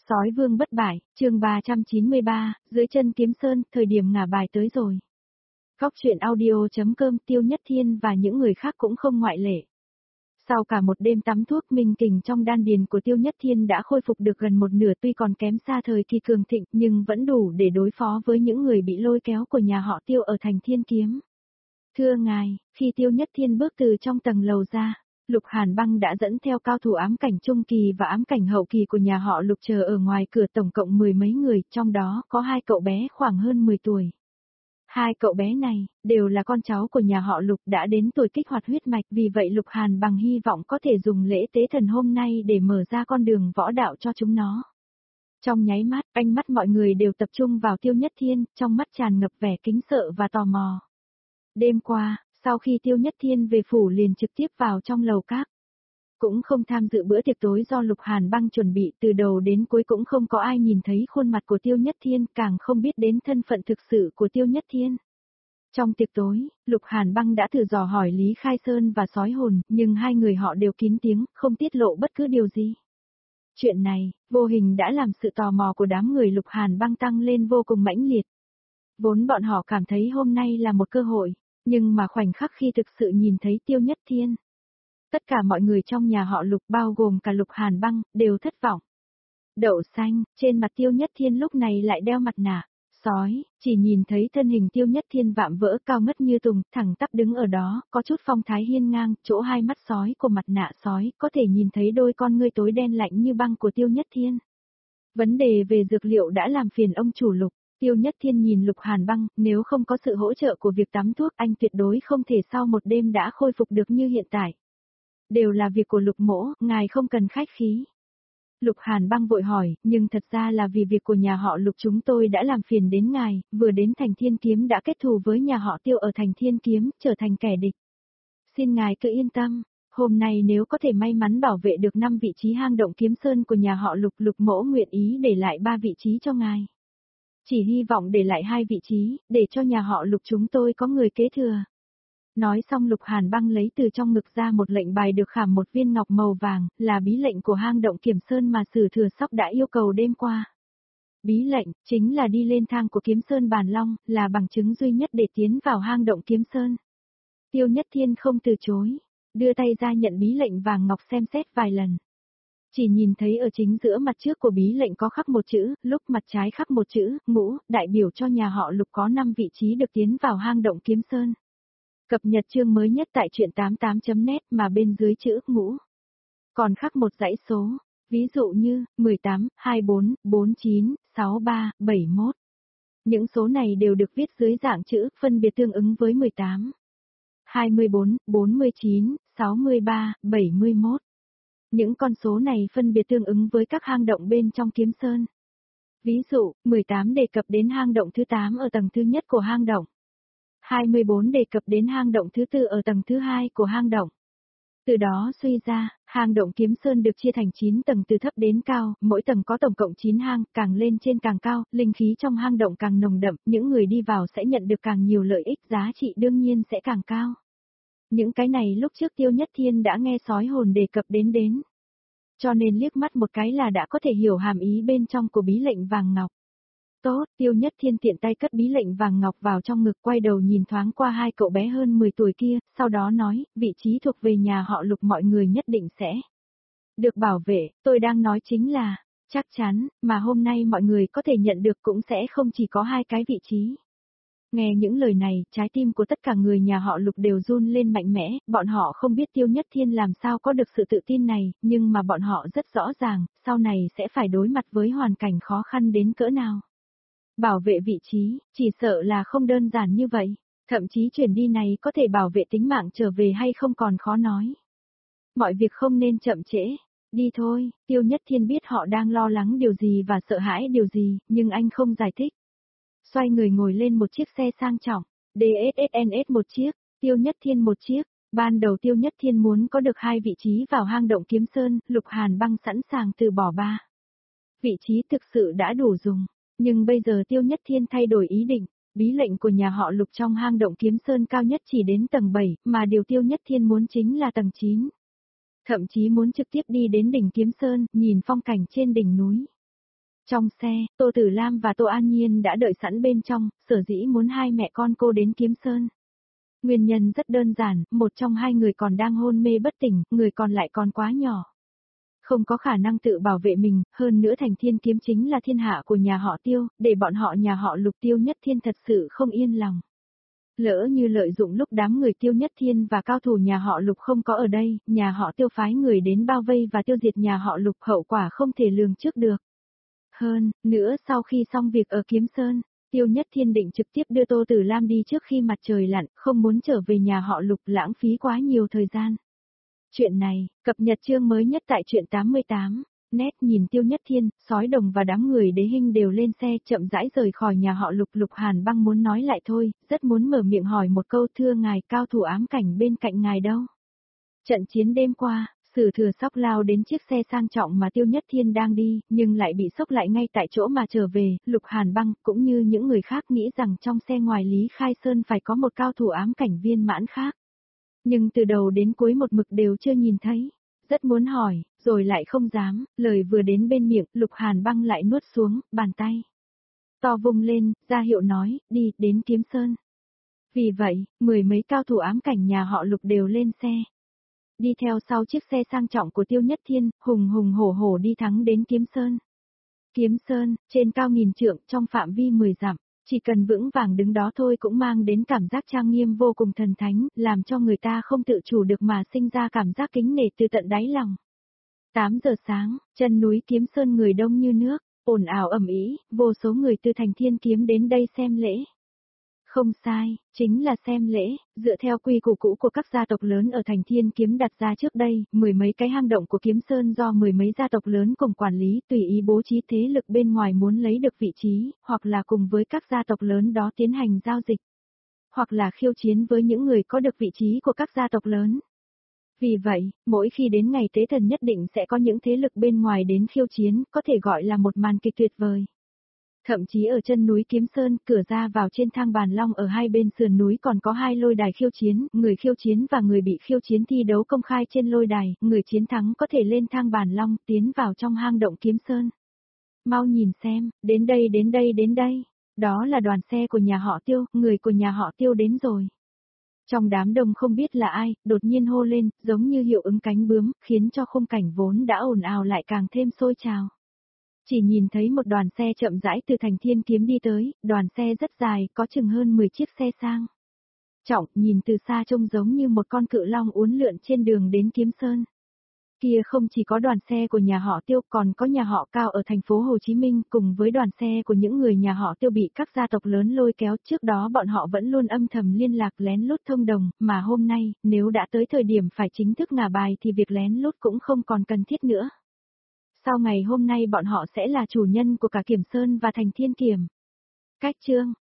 Sói vương bất bại, chương 393, dưới chân kiếm sơn, thời điểm ngả bài tới rồi. Góc truyện audio.com Tiêu Nhất Thiên và những người khác cũng không ngoại lệ. Sau cả một đêm tắm thuốc minh kình trong đan điền của Tiêu Nhất Thiên đã khôi phục được gần một nửa, tuy còn kém xa thời kỳ cường thịnh nhưng vẫn đủ để đối phó với những người bị lôi kéo của nhà họ Tiêu ở thành Thiên Kiếm. Thưa ngài, khi Tiêu Nhất Thiên bước từ trong tầng lầu ra, Lục Hàn Băng đã dẫn theo cao thủ ám cảnh trung kỳ và ám cảnh hậu kỳ của nhà họ Lục chờ ở ngoài cửa, tổng cộng 10 mấy người, trong đó có 2 cậu bé khoảng hơn 10 tuổi. 2 cậu bé này, đều là con cháu của nhà họ Lục đã đến tuổi kích hoạt huyết mạch, vì vậy Lục Hàn Băng hy vọng có thể dùng lễ tế thần hôm nay để mở ra con đường võ đạo cho chúng nó. Trong nháy mắt, ánh mắt mọi người đều tập trung vào Tiêu Nhất Thiên, trong mắt tràn ngập vẻ kính sợ và tò mò. Đêm qua, sau khi Tiêu Nhất Thiên về phủ liền trực tiếp vào trong lầu các. Cũng không tham dự bữa tiệc tối do Lục Hàn Băng chuẩn bị, từ đầu đến cuối cũng không có ai nhìn thấy khuôn mặt của Tiêu Nhất Thiên, càng không biết đến thân phận thực sự của Tiêu Nhất Thiên. Trong tiệc tối, Lục Hàn Băng đã thử dò hỏi Lý Khai Sơn và Sói Hồn, nhưng hai người họ đều kín tiếng, không tiết lộ bất cứ điều gì. Chuyện này, vô hình đã làm sự tò mò của đám người Lục Hàn Băng tăng lên vô cùng mãnh liệt. Vốn bọn họ cảm thấy hôm nay là một cơ hội, nhưng mà khoảnh khắc khi thực sự nhìn thấy Tiêu Nhất Thiên, tất cả mọi người trong nhà họ Lục bao gồm cả Lục Hàn Băng, đều thất vọng. Đậu xanh, trên mặt Tiêu Nhất Thiên lúc này lại đeo mặt nạ. Sói, chỉ nhìn thấy thân hình Tiêu Nhất Thiên vạm vỡ cao ngất như tùng, thẳng tắp đứng ở đó, có chút phong thái hiên ngang, chỗ hai mắt sói của mặt nạ sói, có thể nhìn thấy đôi con ngươi tối đen lạnh như băng của Tiêu Nhất Thiên. Vấn đề về dược liệu đã làm phiền ông chủ Lục. Tiêu Nhất Thiên nhìn Lục Hàn Băng, nếu không có sự hỗ trợ của việc tắm thuốc, anh tuyệt đối không thể sau một đêm đã khôi phục được như hiện tại. Đều là việc của Lục mỗ, ngài không cần khách khí. Lục Hàn Băng vội hỏi, nhưng thật ra là vì việc của nhà họ Lục chúng tôi đã làm phiền đến ngài, vừa đến thành Thiên Kiếm đã kết thù với nhà họ Tiêu ở thành Thiên Kiếm, trở thành kẻ địch. Xin ngài cứ yên tâm, hôm nay nếu có thể may mắn bảo vệ được 5 vị trí hang động Kiếm Sơn của nhà họ Lục, Lục mỗ nguyện ý để lại 3 vị trí cho ngài. Chỉ hy vọng để lại 2 vị trí, để cho nhà họ Lục chúng tôi có người kế thừa. Nói xong Lục Hàn Băng lấy từ trong ngực ra một lệnh bài được khảm một viên ngọc màu vàng, là bí lệnh của hang động Kiếm Sơn mà Sử Thừa Sóc đã yêu cầu đêm qua. Bí lệnh, chính là đi lên thang của Kiếm Sơn Bàn Long, là bằng chứng duy nhất để tiến vào hang động Kiếm Sơn. Tiêu Nhất Thiên không từ chối, đưa tay ra nhận bí lệnh vàng ngọc xem xét vài lần. Chỉ nhìn thấy ở chính giữa mặt trước của bí lệnh có khắc một chữ, lúc mặt trái khắc một chữ, Ngũ, đại biểu cho nhà họ Lục có 5 vị trí được tiến vào hang động Kiếm Sơn. Cập nhật chương mới nhất tại truyện 88.net mà bên dưới chữ Ngũ. Còn khắc một dãy số, ví dụ như 18, 24, 49, 63, 71. Những số này đều được viết dưới dạng chữ, phân biệt tương ứng với 18, 24, 49, 63, 71. Những con số này phân biệt tương ứng với các hang động bên trong Kiếm Sơn. Ví dụ, 18 đề cập đến hang động thứ 8 ở tầng thứ nhất của hang động. 24 đề cập đến hang động thứ 4 ở tầng thứ 2 của hang động. Từ đó suy ra, hang động Kiếm Sơn được chia thành 9 tầng từ thấp đến cao, mỗi tầng có tổng cộng 9 hang, càng lên trên càng cao, linh khí trong hang động càng nồng đậm, những người đi vào sẽ nhận được càng nhiều lợi ích, giá trị đương nhiên sẽ càng cao. Những cái này lúc trước Tiêu Nhất Thiên đã nghe Sói Hồn đề cập đến. Cho nên liếc mắt một cái là đã có thể hiểu hàm ý bên trong của bí lệnh vàng ngọc. Tốt, Tiêu Nhất Thiên tiện tay cất bí lệnh vàng ngọc vào trong ngực, quay đầu nhìn thoáng qua 2 cậu bé hơn 10 tuổi kia, sau đó nói, vị trí thuộc về nhà họ Lục mọi người nhất định sẽ được bảo vệ, tôi đang nói chính là, chắc chắn, mà hôm nay mọi người có thể nhận được cũng sẽ không chỉ có 2 cái vị trí. Nghe những lời này, trái tim của tất cả người nhà họ Lục đều run lên mạnh mẽ, bọn họ không biết Tiêu Nhất Thiên làm sao có được sự tự tin này, nhưng mà bọn họ rất rõ ràng, sau này sẽ phải đối mặt với hoàn cảnh khó khăn đến cỡ nào. Bảo vệ vị trí, chỉ sợ là không đơn giản như vậy, thậm chí chuyển đi này có thể bảo vệ tính mạng trở về hay không còn khó nói. Mọi việc không nên chậm trễ, đi thôi, Tiêu Nhất Thiên biết họ đang lo lắng điều gì và sợ hãi điều gì, nhưng anh không giải thích. Xoay người ngồi lên một chiếc xe sang trọng, DSSNS một chiếc, Tiêu Nhất Thiên một chiếc. Ban đầu Tiêu Nhất Thiên muốn có được 2 vị trí vào hang động Kiếm Sơn, Lục Hàn Băng sẵn sàng từ bỏ 3 vị trí thực sự đã đủ dùng. Nhưng bây giờ Tiêu Nhất Thiên thay đổi ý định, bí lệnh của nhà họ Lục trong hang động Kiếm Sơn cao nhất chỉ đến tầng 7, mà điều Tiêu Nhất Thiên muốn chính là tầng 9. Thậm chí muốn trực tiếp đi đến đỉnh Kiếm Sơn, nhìn phong cảnh trên đỉnh núi. Trong xe, Tô Tử Lam và Tô An Nhiên đã đợi sẵn bên trong, sở dĩ muốn hai mẹ con cô đến Kiếm Sơn. Nguyên nhân rất đơn giản, một trong hai người còn đang hôn mê bất tỉnh, người còn lại còn quá nhỏ. Không có khả năng tự bảo vệ mình, hơn nữa Thành Thiên kiếm chính là thiên hạ của nhà họ Tiêu, để bọn họ nhà họ Lục Tiêu Nhất Thiên thật sự không yên lòng. Lỡ như lợi dụng lúc đám người Tiêu Nhất Thiên và cao thủ nhà họ Lục không có ở đây, nhà họ Tiêu phái người đến bao vây và tiêu diệt nhà họ Lục, hậu quả không thể lường trước được. Hơn nữa sau khi xong việc ở Kiếm Sơn, Tiêu Nhất Thiên định trực tiếp đưa Tô Tử Lam đi trước khi mặt trời lặn, không muốn trở về nhà họ Lục lãng phí quá nhiều thời gian. Chuyện này, cập nhật chương mới nhất tại truyện 88. Nét nhìn Tiêu Nhất Thiên, Sói Đồng và đám người Đế Hinh đều lên xe chậm rãi rời khỏi nhà họ Lục. Lục Hàn Băng muốn nói lại thôi, rất muốn mở miệng hỏi một câu, thưa ngài, cao thủ ám cảnh bên cạnh ngài đâu? Trận chiến đêm qua, Sử Thừa Sóc lao đến chiếc xe sang trọng mà Tiêu Nhất Thiên đang đi, nhưng lại bị sốc lại ngay tại chỗ mà trở về. Lục Hàn Băng cũng như những người khác nghĩ rằng trong xe ngoài Lý Khai Sơn phải có một cao thủ ám cảnh viên mãn khác. Nhưng từ đầu đến cuối một mực đều chưa nhìn thấy. Rất muốn hỏi, rồi lại không dám, lời vừa đến bên miệng, Lục Hàn Băng lại nuốt xuống, bàn tay to vung lên, ra hiệu nói, đi, đến Kiếm Sơn. Vì vậy, mười mấy cao thủ ám cảnh nhà họ Lục đều lên xe. Đi theo sau chiếc xe sang trọng của Tiêu Nhất Thiên, hùng hùng hổ hổ đi thắng đến Kiếm Sơn. Kiếm Sơn, trên cao nghìn trượng, trong phạm vi 10 dặm, chỉ cần vững vàng đứng đó thôi cũng mang đến cảm giác trang nghiêm vô cùng thần thánh, làm cho người ta không tự chủ được mà sinh ra cảm giác kính nể từ tận đáy lòng. 8 giờ sáng, chân núi Kiếm Sơn người đông như nước, ồn ào ầm ĩ, vô số người từ Thành Thiên kiếm đến đây xem lễ. Không sai, chính là xem lễ, dựa theo quy củ cũ của các gia tộc lớn ở Thành Thiên kiếm đặt ra trước đây, mười mấy cái hang động của Kiếm Sơn do mười mấy gia tộc lớn cùng quản lý, tùy ý bố trí thế lực bên ngoài muốn lấy được vị trí, hoặc là cùng với các gia tộc lớn đó tiến hành giao dịch, hoặc là khiêu chiến với những người có được vị trí của các gia tộc lớn. Vì vậy, mỗi khi đến ngày tế thần nhất định sẽ có những thế lực bên ngoài đến khiêu chiến, có thể gọi là một màn kịch tuyệt vời. Thậm chí ở chân núi Kiếm Sơn, cửa ra vào trên thang bàn long ở hai bên sườn núi còn có hai lôi đài khiêu chiến, người khiêu chiến và người bị khiêu chiến thi đấu công khai trên lôi đài, người chiến thắng có thể lên thang bàn long tiến vào trong hang động Kiếm Sơn. Mau nhìn xem, đến đây đến đây đến đây, đó là đoàn xe của nhà họ Tiêu, người của nhà họ Tiêu đến rồi. Trong đám đông không biết là ai, đột nhiên hô lên, giống như hiệu ứng cánh bướm, khiến cho khung cảnh vốn đã ồn ào lại càng thêm sôi trào. Chỉ nhìn thấy một đoàn xe chậm rãi từ Thành Thiên kiếm đi tới, đoàn xe rất dài, có chừng hơn 10 chiếc xe sang trọng, nhìn từ xa trông giống như một con cự long uốn lượn trên đường đến Kiếm Sơn. Kia không chỉ có đoàn xe của nhà họ Tiêu, còn có nhà họ Cao ở thành phố Hồ Chí Minh, cùng với đoàn xe của những người nhà họ Tiêu bị các gia tộc lớn lôi kéo. Trước đó bọn họ vẫn luôn âm thầm liên lạc lén lút thông đồng, mà hôm nay, nếu đã tới thời điểm phải chính thức ngả bài thì việc lén lút cũng không còn cần thiết nữa. Sau ngày hôm nay bọn họ sẽ là chủ nhân của cả Kiểm Sơn và Thành Thiên Kiểm. Cách chương